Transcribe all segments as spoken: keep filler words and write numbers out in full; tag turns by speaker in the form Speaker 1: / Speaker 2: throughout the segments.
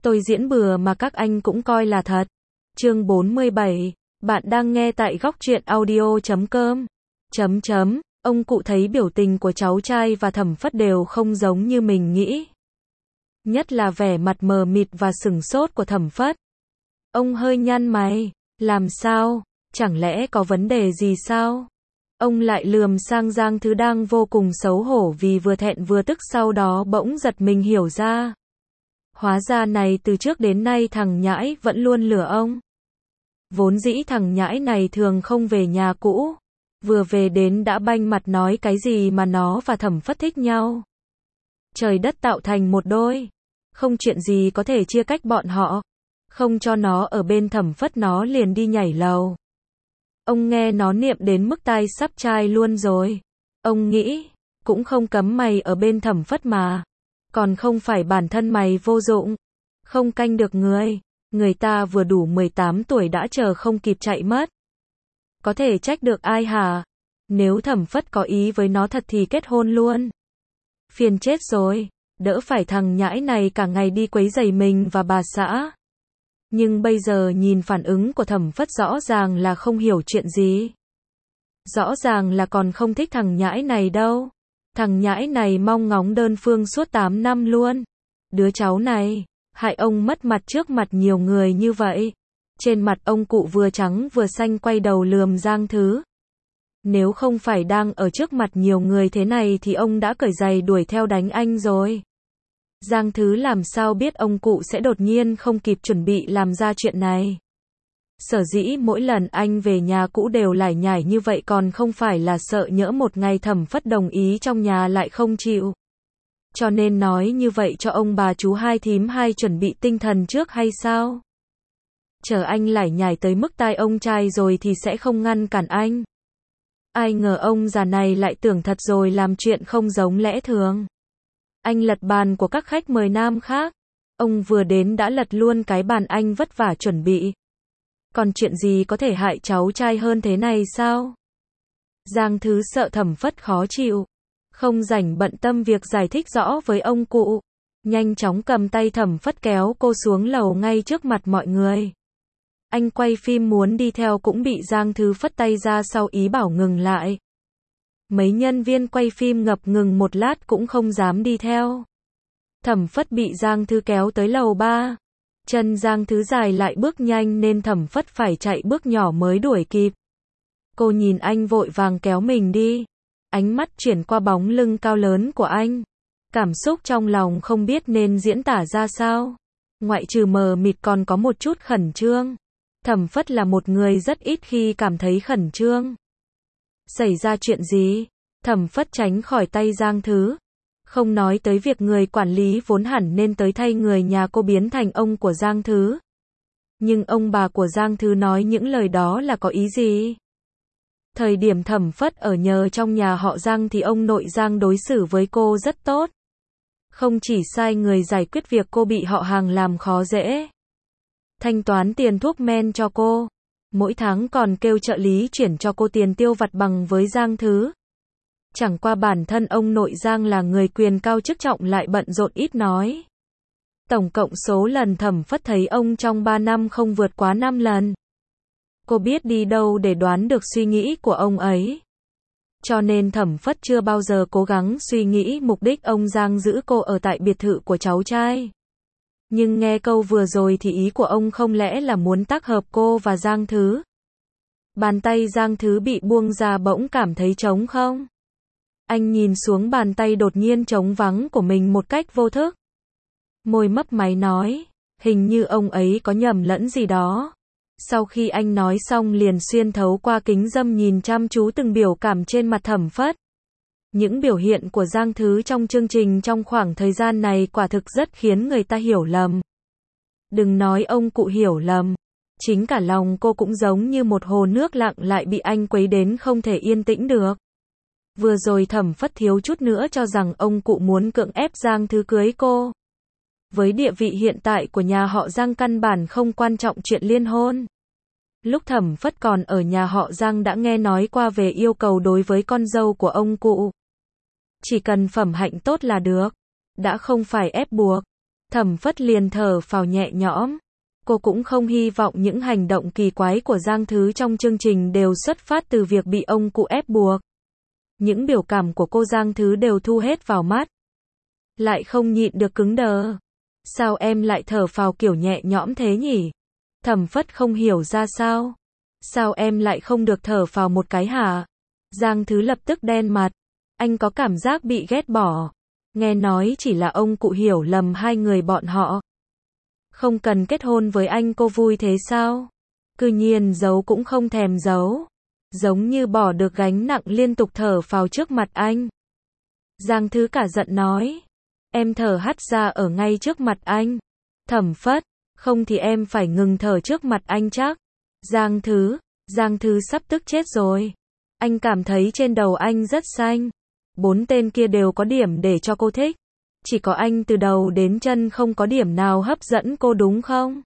Speaker 1: Tôi diễn bừa mà các anh cũng coi là thật. Chương bốn mươi bảy, bạn đang nghe tại góc truyện audio chấm com. Chấm chấm, ông cụ thấy biểu tình của cháu trai và Thẩm Phất đều không giống như mình nghĩ. Nhất là vẻ mặt mờ mịt và sửng sốt của Thẩm Phất. Ông hơi nhăn mày, làm sao, chẳng lẽ có vấn đề gì sao? Ông lại lườm sang Giang Thứ đang vô cùng xấu hổ vì vừa thẹn vừa tức, sau đó bỗng giật mình hiểu ra. Hóa ra này từ trước đến nay thằng nhãi vẫn luôn lừa ông. Vốn dĩ thằng nhãi này thường không về nhà cũ. Vừa về đến đã banh mặt nói cái gì mà nó và Thẩm Phất thích nhau. Trời đất tạo thành một đôi. Không chuyện gì có thể chia cách bọn họ. Không cho nó ở bên Thẩm Phất nó liền đi nhảy lầu. Ông nghe nó niệm đến mức tai sắp chai luôn rồi. Ông nghĩ, cũng không cấm mày ở bên Thẩm Phất mà. Còn không phải bản thân mày vô dụng. Không canh được người. Người ta vừa đủ mười tám tuổi đã chờ không kịp chạy mất. Có thể trách được ai hả? Nếu Thẩm Phất có ý với nó thật thì kết hôn luôn. Phiền chết rồi. Đỡ phải thằng nhãi này cả ngày đi quấy rầy mình và bà xã. Nhưng bây giờ nhìn phản ứng của Thẩm Phất rõ ràng là không hiểu chuyện gì. Rõ ràng là còn không thích thằng nhãi này đâu. Thằng nhãi này mong ngóng đơn phương suốt tám năm luôn. Đứa cháu này, hại ông mất mặt trước mặt nhiều người như vậy. Trên mặt ông cụ vừa trắng vừa xanh quay đầu lườm Giang Thứ. Nếu không phải đang ở trước mặt nhiều người thế này thì ông đã cởi giày đuổi theo đánh anh rồi. Giang Thứ làm sao biết ông cụ sẽ đột nhiên không kịp chuẩn bị làm ra chuyện này. Sở dĩ mỗi lần anh về nhà cũ đều lải nhải như vậy còn không phải là sợ nhỡ một ngày Thẩm Phất đồng ý trong nhà lại không chịu. Cho nên nói như vậy cho ông bà chú hai thím hai chuẩn bị tinh thần trước hay sao? Chờ anh lải nhải tới mức tai ông trai rồi thì sẽ không ngăn cản anh. Ai ngờ ông già này lại tưởng thật rồi làm chuyện không giống lẽ thường. Anh lật bàn của các khách mời nam khác. Ông vừa đến đã lật luôn cái bàn anh vất vả chuẩn bị. Còn chuyện gì có thể hại cháu trai hơn thế này sao? Giang Thứ sợ Thẩm Phất khó chịu. Không rảnh bận tâm việc giải thích rõ với ông cụ. Nhanh chóng cầm tay Thẩm Phất kéo cô xuống lầu ngay trước mặt mọi người. Anh quay phim muốn đi theo cũng bị Giang Thứ phất tay ra sau ý bảo ngừng lại. Mấy nhân viên quay phim ngập ngừng một lát cũng không dám đi theo. Thẩm Phất bị Giang Thứ kéo tới lầu ba. Chân Giang Thứ dài lại bước nhanh nên Thẩm Phất phải chạy bước nhỏ mới đuổi kịp. Cô nhìn anh vội vàng kéo mình đi. Ánh mắt chuyển qua bóng lưng cao lớn của anh. Cảm xúc trong lòng không biết nên diễn tả ra sao. Ngoại trừ mờ mịt còn có một chút khẩn trương. Thẩm Phất là một người rất ít khi cảm thấy khẩn trương. Xảy ra chuyện gì? Thẩm Phất tránh khỏi tay Giang Thứ. Không nói tới việc người quản lý vốn hẳn nên tới thay người nhà cô biến thành ông của Giang Thứ. Nhưng ông bà của Giang Thứ nói những lời đó là có ý gì? Thời điểm Thẩm Phất ở nhờ trong nhà họ Giang thì ông nội Giang đối xử với cô rất tốt. Không chỉ sai người giải quyết việc cô bị họ hàng làm khó dễ. Thanh toán tiền thuốc men cho cô. Mỗi tháng còn kêu trợ lý chuyển cho cô tiền tiêu vặt bằng với Giang Thứ. Chẳng qua bản thân ông nội Giang là người quyền cao chức trọng lại bận rộn ít nói. Tổng cộng số lần Thẩm Phất thấy ông trong ba năm không vượt quá năm lần. Cô biết đi đâu để đoán được suy nghĩ của ông ấy. Cho nên Thẩm Phất chưa bao giờ cố gắng suy nghĩ mục đích ông Giang giữ cô ở tại biệt thự của cháu trai. Nhưng nghe câu vừa rồi thì ý của ông không lẽ là muốn tác hợp cô và Giang Thứ. Bàn tay Giang Thứ bị buông ra bỗng cảm thấy trống không. Anh nhìn xuống bàn tay đột nhiên trống vắng của mình một cách vô thức. Môi mấp máy nói, hình như ông ấy có nhầm lẫn gì đó. Sau khi anh nói xong liền xuyên thấu qua kính râm nhìn chăm chú từng biểu cảm trên mặt Thẩm Phất. Những biểu hiện của Giang Thứ trong chương trình trong khoảng thời gian này quả thực rất khiến người ta hiểu lầm. Đừng nói ông cụ hiểu lầm. Chính cả lòng cô cũng giống như một hồ nước lặng lại bị anh quấy đến không thể yên tĩnh được. Vừa rồi Thẩm Phất thiếu chút nữa cho rằng ông cụ muốn cưỡng ép Giang Thứ cưới cô. Với địa vị hiện tại của nhà họ Giang căn bản không quan trọng chuyện liên hôn. Lúc Thẩm Phất còn ở nhà họ Giang đã nghe nói qua về yêu cầu đối với con dâu của ông cụ. Chỉ cần phẩm hạnh tốt là được. Đã không phải ép buộc. Thẩm Phất liền thở phào nhẹ nhõm. Cô cũng không hy vọng những hành động kỳ quái của Giang Thứ trong chương trình đều xuất phát từ việc bị ông cụ ép buộc. Những biểu cảm của cô Giang Thứ đều thu hết vào mắt. Lại không nhịn được cứng đờ. Sao em lại thở phào kiểu nhẹ nhõm thế nhỉ? Thẩm Phất không hiểu ra sao. Sao em lại không được thở phào một cái hả? Giang Thứ lập tức đen mặt. Anh có cảm giác bị ghét bỏ. Nghe nói chỉ là ông cụ hiểu lầm hai người bọn họ. Không cần kết hôn với anh cô vui thế sao? Cư nhiên giấu cũng không thèm giấu. Giống như bỏ được gánh nặng liên tục thở phào trước mặt anh. Giang Thứ cả giận nói. Em thở hắt ra ở ngay trước mặt anh. Thẩm Phất, không thì em phải ngừng thở trước mặt anh chắc. Giang Thứ, Giang Thứ sắp tức chết rồi. Anh cảm thấy trên đầu anh rất xanh. Bốn tên kia đều có điểm để cho cô thích. Chỉ có anh từ đầu đến chân không có điểm nào hấp dẫn cô đúng không?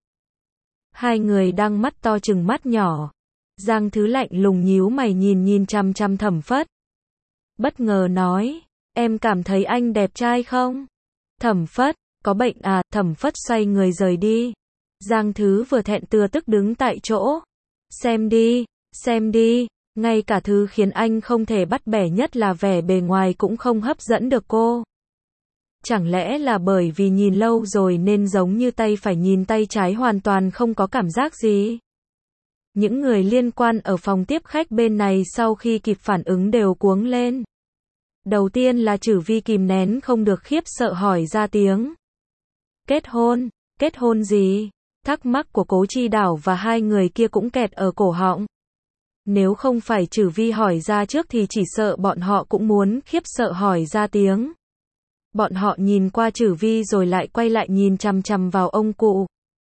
Speaker 1: Hai người đang mắt to chừng mắt nhỏ. Giang Thứ lạnh lùng nhíu mày nhìn nhìn chăm chăm Thẩm Phất. Bất ngờ nói, em cảm thấy anh đẹp trai không? Thẩm Phất, có bệnh à? Thẩm Phất xoay người rời đi. Giang Thứ vừa thẹn tưa tức đứng tại chỗ. Xem đi, xem đi, ngay cả thứ khiến anh không thể bắt bẻ nhất là vẻ bề ngoài cũng không hấp dẫn được cô. Chẳng lẽ là bởi vì nhìn lâu rồi nên giống như tay phải nhìn tay trái hoàn toàn không có cảm giác gì? Những người liên quan ở phòng tiếp khách bên này sau khi kịp phản ứng đều cuống lên. Đầu tiên là Trử Vi kìm nén không được khiếp sợ hỏi ra tiếng. Kết hôn? Kết hôn gì? Thắc mắc của Cố Chi Đảo và hai người kia cũng kẹt ở cổ họng. Nếu không phải Trử Vi hỏi ra trước thì chỉ sợ bọn họ cũng muốn khiếp sợ hỏi ra tiếng. Bọn họ nhìn qua Trử Vi rồi lại quay lại nhìn chằm chằm vào ông cụ.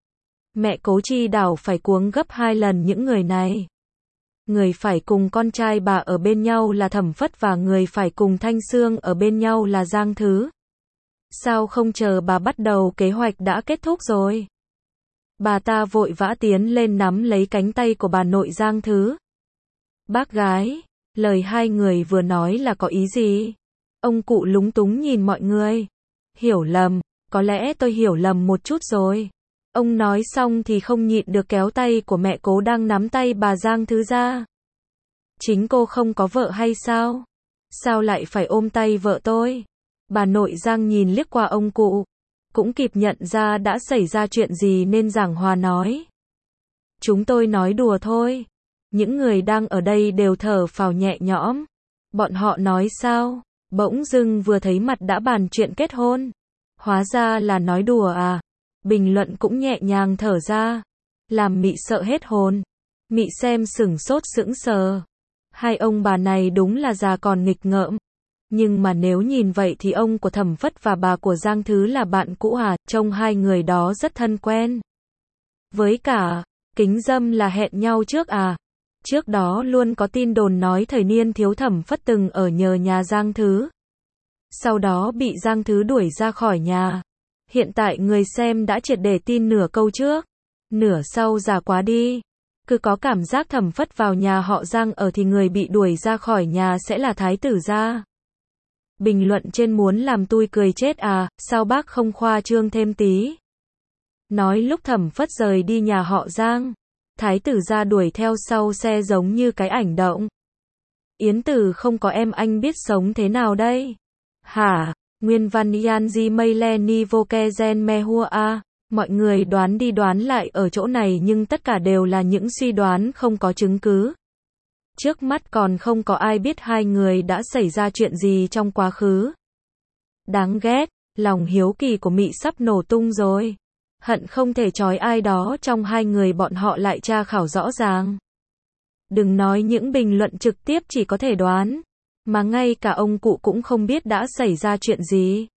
Speaker 1: Mẹ Cố Chi Đảo phải cuống gấp hai lần những người này. Người phải cùng con trai bà ở bên nhau là Thẩm Phất và người phải cùng Thanh Sương ở bên nhau là Giang Thứ. Sao không chờ bà bắt đầu kế hoạch đã kết thúc rồi? Bà ta vội vã tiến lên nắm lấy cánh tay của bà nội Giang Thứ. Bác gái, lời hai người vừa nói là có ý gì? Ông cụ lúng túng nhìn mọi người. Hiểu lầm, có lẽ tôi hiểu lầm một chút rồi. Ông nói xong thì không nhịn được kéo tay của mẹ Cố đang nắm tay bà Giang Thứ ra. Chính cô không có vợ hay sao? Sao lại phải ôm tay vợ tôi? Bà nội Giang nhìn liếc qua ông cụ. Cũng kịp nhận ra đã xảy ra chuyện gì nên giảng hòa nói. Chúng tôi nói đùa thôi. Những người đang ở đây đều thở phào nhẹ nhõm. Bọn họ nói sao? Bỗng dưng vừa thấy mặt đã bàn chuyện kết hôn. Hóa ra là nói đùa à? Bình luận cũng nhẹ nhàng thở ra. Làm Mị sợ hết hồn. Mị xem sửng sốt sững sờ. Hai ông bà này đúng là già còn nghịch ngợm. Nhưng mà nếu nhìn vậy thì ông của Thẩm Phất và bà của Giang Thứ là bạn cũ à? Trông hai người đó rất thân quen. Với cả, kính dâm là hẹn nhau trước à? Trước đó luôn có tin đồn nói thời niên thiếu Thẩm Phất từng ở nhờ nhà Giang Thứ. Sau đó bị Giang Thứ đuổi ra khỏi nhà. Hiện tại người xem đã triệt để tin nửa câu trước. Nửa sau già quá đi. Cứ có cảm giác Thẩm Phất vào nhà họ Giang ở thì người bị đuổi ra khỏi nhà sẽ là thái tử gia. Bình luận trên muốn làm tui cười chết à, sao bác không khoa trương thêm tí? Nói lúc Thẩm Phất rời đi nhà họ Giang, thái tử gia đuổi theo sau xe giống như cái ảnh động. Yến Tử không có em anh biết sống thế nào đây? Hả? Nguyên văn Yanji Meileni Vokezen Mehua a. Mọi người đoán đi đoán lại ở chỗ này nhưng tất cả đều là những suy đoán không có chứng cứ. Trước mắt còn không có ai biết hai người đã xảy ra chuyện gì trong quá khứ. Đáng ghét, lòng hiếu kỳ của Mị sắp nổ tung rồi. Hận không thể trói ai đó trong hai người bọn họ lại tra khảo rõ ràng. Đừng nói những bình luận trực tiếp chỉ có thể đoán, mà ngay cả ông cụ cũng không biết đã xảy ra chuyện gì.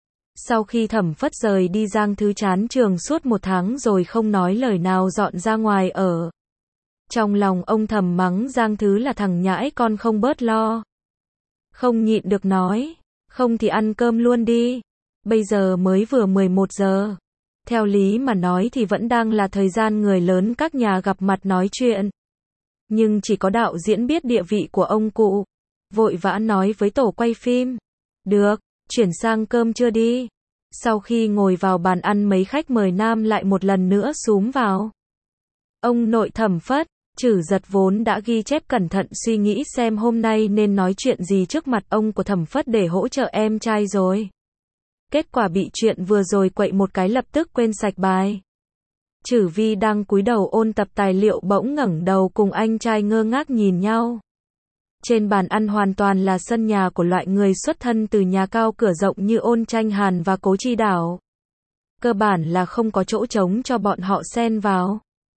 Speaker 1: Sau khi Thẩm Phất rời đi Giang Thứ chán trường suốt một tháng rồi không nói lời nào dọn ra ngoài ở. Trong lòng ông thầm mắng Giang Thứ là thằng nhãi con không bớt lo. Không nhịn được nói, không thì ăn cơm luôn đi. Bây giờ mới vừa mười một giờ. Theo lý mà nói thì vẫn đang là thời gian người lớn các nhà gặp mặt nói chuyện. Nhưng chỉ có đạo diễn biết địa vị của ông cụ. Vội vã nói với tổ quay phim. Được, chuyển sang cơm trưa đi. Sau khi ngồi vào bàn ăn mấy khách mời nam lại một lần nữa xúm vào. Ông nội Thẩm Phất, Trử Giật vốn đã ghi chép cẩn thận suy nghĩ xem hôm nay nên nói chuyện gì trước mặt ông của Thẩm Phất để hỗ trợ em trai rồi. Kết quả bị chuyện vừa rồi quậy một cái lập tức quên sạch bài. Trử Vi đang cúi đầu ôn tập tài liệu bỗng ngẩng đầu cùng anh trai ngơ ngác nhìn nhau. Trên bàn ăn hoàn toàn là sân nhà của loại người xuất thân từ nhà cao cửa rộng như Ôn Tranh Hàn và Cố Chi Đảo. Cơ bản là không có chỗ trống cho bọn họ xen vào.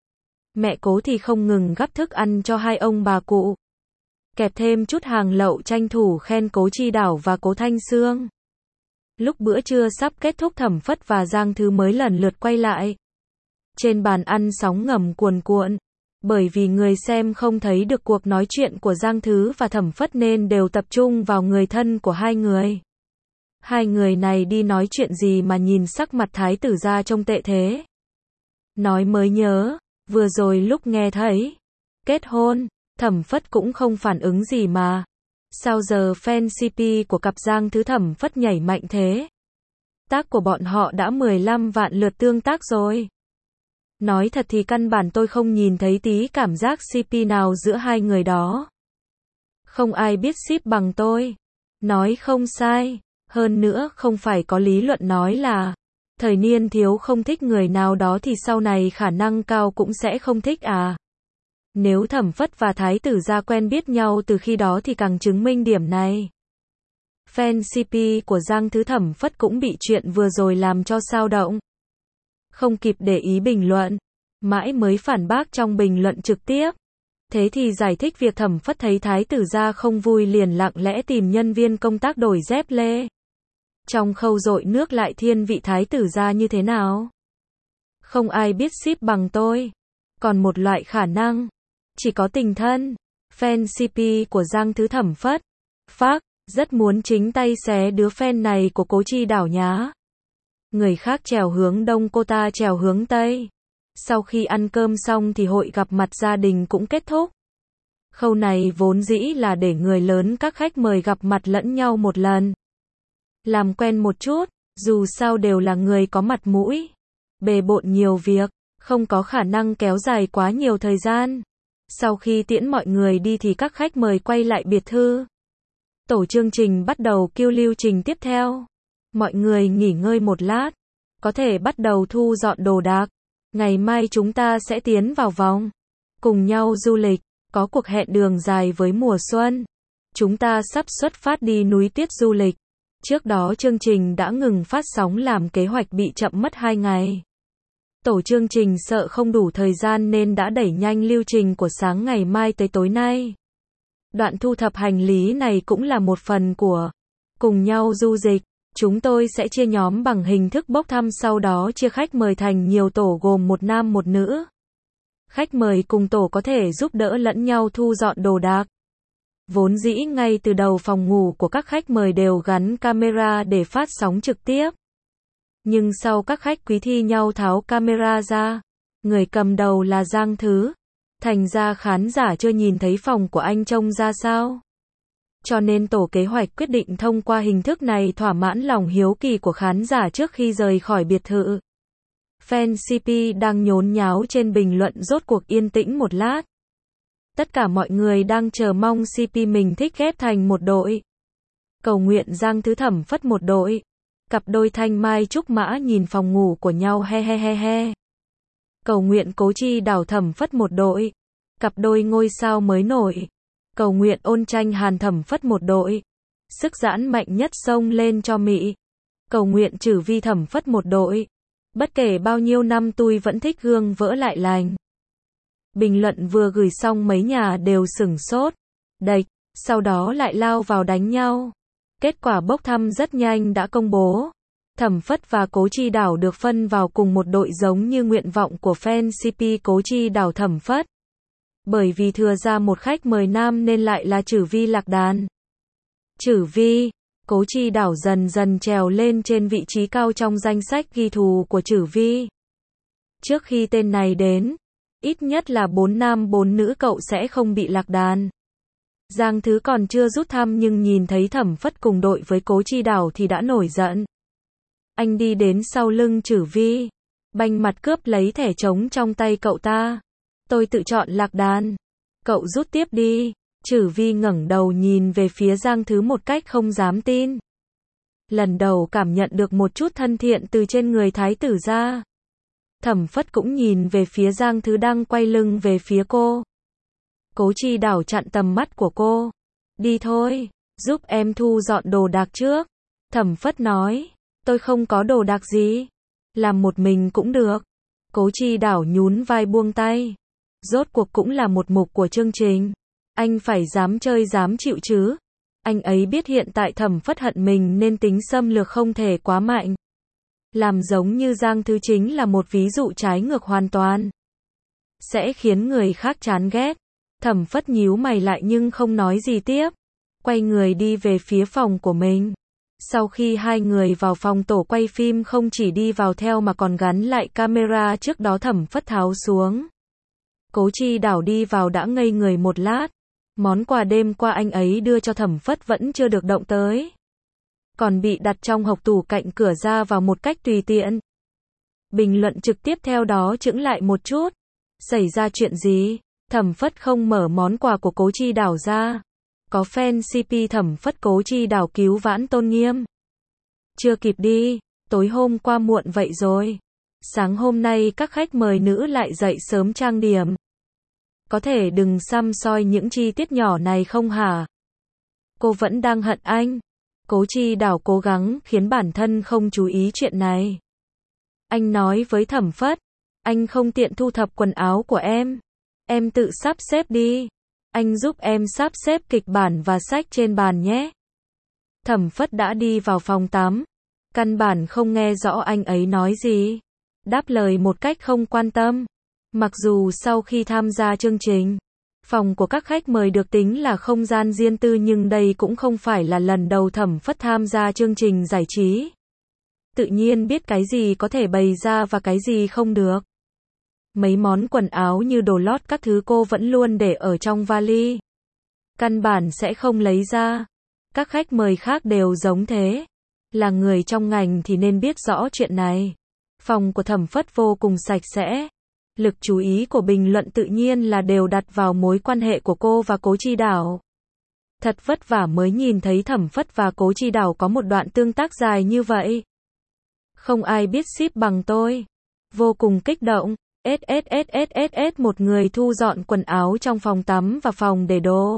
Speaker 1: Mẹ Cố thì không ngừng gắp thức ăn cho hai ông bà cụ. Kẹp thêm chút hàng lậu tranh thủ khen Cố Chi Đảo và Cố Thanh Sương. Lúc bữa trưa sắp kết thúc Thẩm Phất và Giang Thứ mới lần lượt quay lại. Trên bàn ăn sóng ngầm cuồn cuộn. Bởi vì người xem không thấy được cuộc nói chuyện của Giang Thứ và Thẩm Phất nên đều tập trung vào người thân của hai người. Hai người này đi nói chuyện gì mà nhìn sắc mặt thái tử gia trông tệ thế. Nói mới nhớ, vừa rồi lúc nghe thấy kết hôn, Thẩm Phất cũng không phản ứng gì mà. Sao giờ fan xê pê của cặp Giang Thứ Thẩm Phất nhảy mạnh thế? Tác của bọn họ đã mười lăm vạn lượt tương tác rồi. Nói thật thì căn bản tôi không nhìn thấy tí cảm giác xê pê nào giữa hai người đó. Không ai biết ship bằng tôi. Nói không sai. Hơn nữa không phải có lý luận nói là thời niên thiếu không thích người nào đó thì sau này khả năng cao cũng sẽ không thích à. Nếu Thẩm Phất và Thái tử gia quen biết nhau từ khi đó thì càng chứng minh điểm này. Fan xê pê của Giang Thứ Thẩm Phất cũng bị chuyện vừa rồi làm cho xao động. Không kịp để ý bình luận, mãi mới phản bác trong bình luận trực tiếp. Thế thì giải thích việc Thẩm Phất thấy Thái tử gia không vui liền lặng lẽ tìm nhân viên công tác đổi dép lê. Trong khâu dội nước lại thiên vị Thái tử gia như thế nào? Không ai biết ship bằng tôi. Còn một loại khả năng, chỉ có tình thân. Fan xê pê của Giang Thứ Thẩm Phất, phác, rất muốn chính tay xé đứa fan này của Cố Chi Đảo nhá. Người khác trèo hướng đông cô ta trèo hướng tây. Sau khi ăn cơm xong thì hội gặp mặt gia đình cũng kết thúc. Khâu này vốn dĩ là để người lớn các khách mời gặp mặt lẫn nhau một lần. Làm quen một chút, dù sao đều là người có mặt mũi. Bề bộn nhiều việc, không có khả năng kéo dài quá nhiều thời gian. Sau khi tiễn mọi người đi thì các khách mời quay lại biệt thự. Tổ chương trình bắt đầu kêu lưu trình tiếp theo. Mọi người nghỉ ngơi một lát, có thể bắt đầu thu dọn đồ đạc. Ngày mai chúng ta sẽ tiến vào vòng, cùng nhau du lịch, có cuộc hẹn đường dài với mùa xuân. Chúng ta sắp xuất phát đi núi tuyết du lịch. Trước đó chương trình đã ngừng phát sóng làm kế hoạch bị chậm mất hai ngày. Tổ chương trình sợ không đủ thời gian nên đã đẩy nhanh lưu trình của sáng ngày mai tới tối nay. Đoạn thu thập hành lý này cũng là một phần của cùng nhau du lịch. Chúng tôi sẽ chia nhóm bằng hình thức bốc thăm, sau đó chia khách mời thành nhiều tổ gồm một nam một nữ. Khách mời cùng tổ có thể giúp đỡ lẫn nhau thu dọn đồ đạc. Vốn dĩ ngay từ đầu phòng ngủ của các khách mời đều gắn camera để phát sóng trực tiếp. Nhưng sau các khách quý thi nhau tháo camera ra, người cầm đầu là Giang Thứ. Thành ra khán giả chưa nhìn thấy phòng của anh trông ra sao. Cho nên tổ kế hoạch quyết định thông qua hình thức này thỏa mãn lòng hiếu kỳ của khán giả trước khi rời khỏi biệt thự. Fan xê pê đang nhốn nháo trên bình luận rốt cuộc yên tĩnh một lát. Tất cả mọi người đang chờ mong xê pê mình thích ghép thành một đội. Cầu nguyện Giang Thứ Thẩm Phất một đội. Cặp đôi Thanh Mai Trúc Mã nhìn phòng ngủ của nhau he he he he. Cầu nguyện Cố Chi Đảo Thẩm Phất một đội. Cặp đôi ngôi sao mới nổi. Cầu nguyện Ôn Tranh Hàn Thẩm Phất một đội. Sức giãn mạnh nhất xông lên cho Mỹ. Cầu nguyện Trử Vi Thẩm Phất một đội. Bất kể bao nhiêu năm tôi vẫn thích gương vỡ lại lành. Bình luận vừa gửi xong mấy nhà đều sửng sốt. Đạch, sau đó lại lao vào đánh nhau. Kết quả bốc thăm rất nhanh đã công bố. Thẩm Phất và Cố Chi Đảo được phân vào cùng một đội giống như nguyện vọng của fan xê pê Cố Chi Đảo Thẩm Phất. Bởi vì thừa ra một khách mời nam nên lại là Trử Vi lạc đàn. Trử Vi, Cố Chi Đảo dần dần trèo lên trên vị trí cao trong danh sách ghi thù của Trử Vi. Trước khi tên này đến, ít nhất là bốn nam bốn nữ cậu sẽ không bị lạc đàn. Giang Thứ còn chưa rút thăm nhưng nhìn thấy Thẩm Phất cùng đội với Cố Chi Đảo thì đã nổi giận. Anh đi đến sau lưng Chử Vi, banh mặt cướp lấy thẻ trống trong tay cậu ta. Tôi tự chọn lạc đàn. Cậu rút tiếp đi. Chử Vi ngẩng đầu nhìn về phía Giang Thứ một cách không dám tin. Lần đầu cảm nhận được một chút thân thiện từ trên người thái tử ra. Thẩm Phất cũng nhìn về phía Giang Thứ đang quay lưng về phía cô. Cố Chi Đảo chặn tầm mắt của cô. Đi thôi, giúp em thu dọn đồ đạc trước. Thẩm Phất nói, tôi không có đồ đạc gì. Làm một mình cũng được. Cố Chi Đảo nhún vai buông tay. Rốt cuộc cũng là một mục của chương trình. Anh phải dám chơi dám chịu chứ. Anh ấy biết hiện tại Thẩm Phất hận mình nên tính xâm lược không thể quá mạnh. Làm giống như Giang Thứ chính là một ví dụ trái ngược hoàn toàn. Sẽ khiến người khác chán ghét. Thẩm Phất nhíu mày lại nhưng không nói gì tiếp. Quay người đi về phía phòng của mình. Sau khi hai người vào phòng tổ quay phim không chỉ đi vào theo mà còn gắn lại camera trước đó Thẩm Phất tháo xuống. Cố Chi Đảo đi vào đã ngây người một lát. Món quà đêm qua anh ấy đưa cho Thẩm Phất vẫn chưa được động tới. Còn bị đặt trong hộc tủ cạnh cửa ra vào một cách tùy tiện. Bình luận trực tiếp theo đó chững lại một chút. Xảy ra chuyện gì? Thẩm Phất không mở món quà của Cố Chi Đảo ra. Có fan xê pê Thẩm Phất Cố Chi Đảo cứu vãn tôn nghiêm. Chưa kịp đi, tối hôm qua muộn vậy rồi. Sáng hôm nay các khách mời nữ lại dậy sớm trang điểm. Có thể đừng săm soi những chi tiết nhỏ này không hả? Cô vẫn đang hận anh. Cố Chi Đảo cố gắng khiến bản thân không chú ý chuyện này. Anh nói với Thẩm Phất, anh không tiện thu thập quần áo của em. Em tự sắp xếp đi. Anh giúp em sắp xếp kịch bản và sách trên bàn nhé. Thẩm Phất đã đi vào phòng tắm. Căn bản không nghe rõ anh ấy nói gì. Đáp lời một cách không quan tâm. Mặc dù sau khi tham gia chương trình, phòng của các khách mời được tính là không gian riêng tư nhưng đây cũng không phải là lần đầu Thẩm Phất tham gia chương trình giải trí. Tự nhiên biết cái gì có thể bày ra và cái gì không được. Mấy món quần áo như đồ lót các thứ cô vẫn luôn để ở trong vali. Căn bản sẽ không lấy ra. Các khách mời khác đều giống thế. Là người trong ngành thì nên biết rõ chuyện này. Phòng của Thẩm Phất vô cùng sạch sẽ. Lực chú ý của bình luận tự nhiên là đều đặt vào mối quan hệ của cô và Cố Chi Đảo. Thật vất vả mới nhìn thấy Thẩm Phất và Cố Chi Đảo có một đoạn tương tác dài như vậy. Không ai biết ship bằng tôi. Vô cùng kích động. SSSSSS một người thu dọn quần áo trong phòng tắm và phòng để đồ.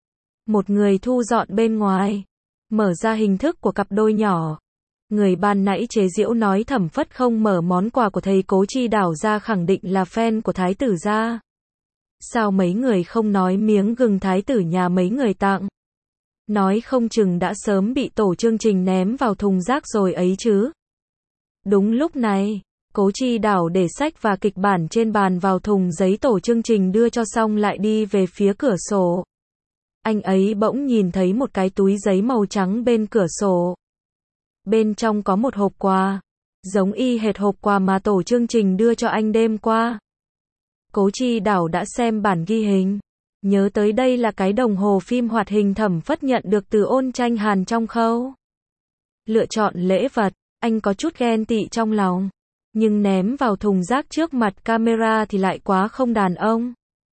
Speaker 1: Một người thu dọn bên ngoài. Mở ra hình thức của cặp đôi nhỏ. Người ban nãy chế giễu nói Thẩm Phất không mở món quà của thầy Cố Chi Đảo ra khẳng định là fan của thái tử gia. Sao mấy người không nói miếng gừng thái tử nhà mấy người tặng? Nói không chừng đã sớm bị tổ chương trình ném vào thùng rác rồi ấy chứ. Đúng lúc này, Cố Chi Đảo để sách và kịch bản trên bàn vào thùng giấy tổ chương trình đưa cho xong lại đi về phía cửa sổ. Anh ấy bỗng nhìn thấy một cái túi giấy màu trắng bên cửa sổ. Bên trong có một hộp quà, giống y hệt hộp quà mà tổ chương trình đưa cho anh đêm qua. Cố Chi Đảo đã xem bản ghi hình, nhớ tới đây là cái đồng hồ phim hoạt hình Thẩm Phất nhận được từ Ôn Tranh Hàn trong khâu lựa chọn lễ vật, anh có chút ghen tị trong lòng, nhưng ném vào thùng rác trước mặt camera thì lại quá không đàn ông.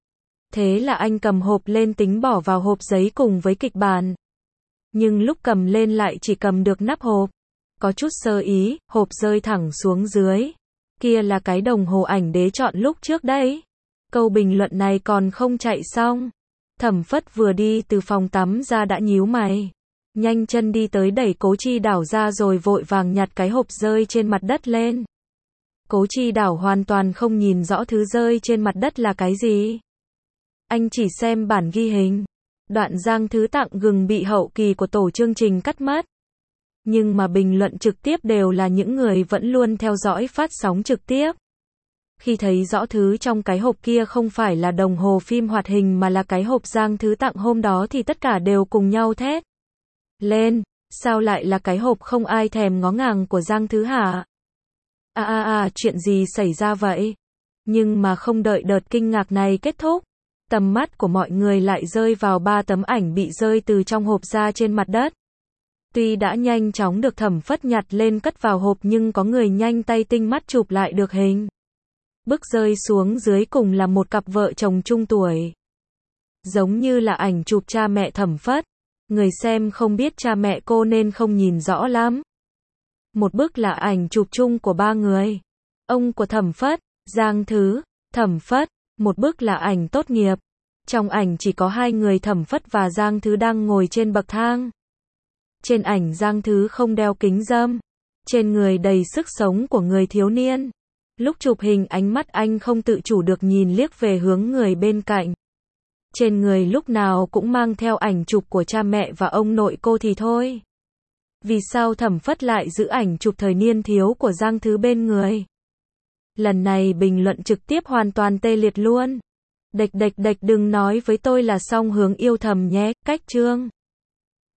Speaker 1: Thế là anh cầm hộp lên tính bỏ vào hộp giấy cùng với kịch bản. Nhưng lúc cầm lên lại chỉ cầm được nắp hộp. Có chút sơ ý, hộp rơi thẳng xuống dưới. Kia là cái đồng hồ ảnh đế chọn lúc trước đấy. Câu bình luận này còn không chạy xong. Thẩm Phất vừa đi từ phòng tắm ra đã nhíu mày. Nhanh chân đi tới đẩy Cố Chi Đảo ra rồi vội vàng nhặt cái hộp rơi trên mặt đất lên. Cố Chi Đảo hoàn toàn không nhìn rõ thứ rơi trên mặt đất là cái gì. Anh chỉ xem bản ghi hình. Đoạn Giang Thứ tặng gừng bị hậu kỳ của tổ chương trình cắt mất. Nhưng mà bình luận trực tiếp đều là những người vẫn luôn theo dõi phát sóng trực tiếp. Khi thấy rõ thứ trong cái hộp kia không phải là đồng hồ phim hoạt hình mà là cái hộp Giang Thứ tặng hôm đó thì tất cả đều cùng nhau thét lên, sao lại là cái hộp không ai thèm ngó ngàng của Giang Thứ hả? À à à, chuyện gì xảy ra vậy? Nhưng mà không đợi đợt kinh ngạc này kết thúc, tầm mắt của mọi người lại rơi vào ba tấm ảnh bị rơi từ trong hộp ra trên mặt đất. Tuy đã nhanh chóng được Thẩm Phất nhặt lên cất vào hộp nhưng có người nhanh tay tinh mắt chụp lại được hình. Bức rơi xuống dưới cùng là một cặp vợ chồng trung tuổi. Giống như là ảnh chụp cha mẹ Thẩm Phất. Người xem không biết cha mẹ cô nên không nhìn rõ lắm. Một bức là ảnh chụp chung của ba người. Ông của Thẩm Phất, Giang Thứ, Thẩm Phất. Một bức là ảnh tốt nghiệp. Trong ảnh chỉ có hai người Thẩm Phất và Giang Thứ đang ngồi trên bậc thang. Trên ảnh Giang Thứ không đeo kính râm. Trên người đầy sức sống của người thiếu niên. Lúc chụp hình ánh mắt anh không tự chủ được nhìn liếc về hướng người bên cạnh. Trên người lúc nào cũng mang theo ảnh chụp của cha mẹ và ông nội cô thì thôi. Vì sao Thẩm Phất lại giữ ảnh chụp thời niên thiếu của Giang Thứ bên người? Lần này bình luận trực tiếp hoàn toàn tê liệt luôn. Đệch đệch đệch đừng nói với tôi là song hướng yêu thầm nhé, cách chương.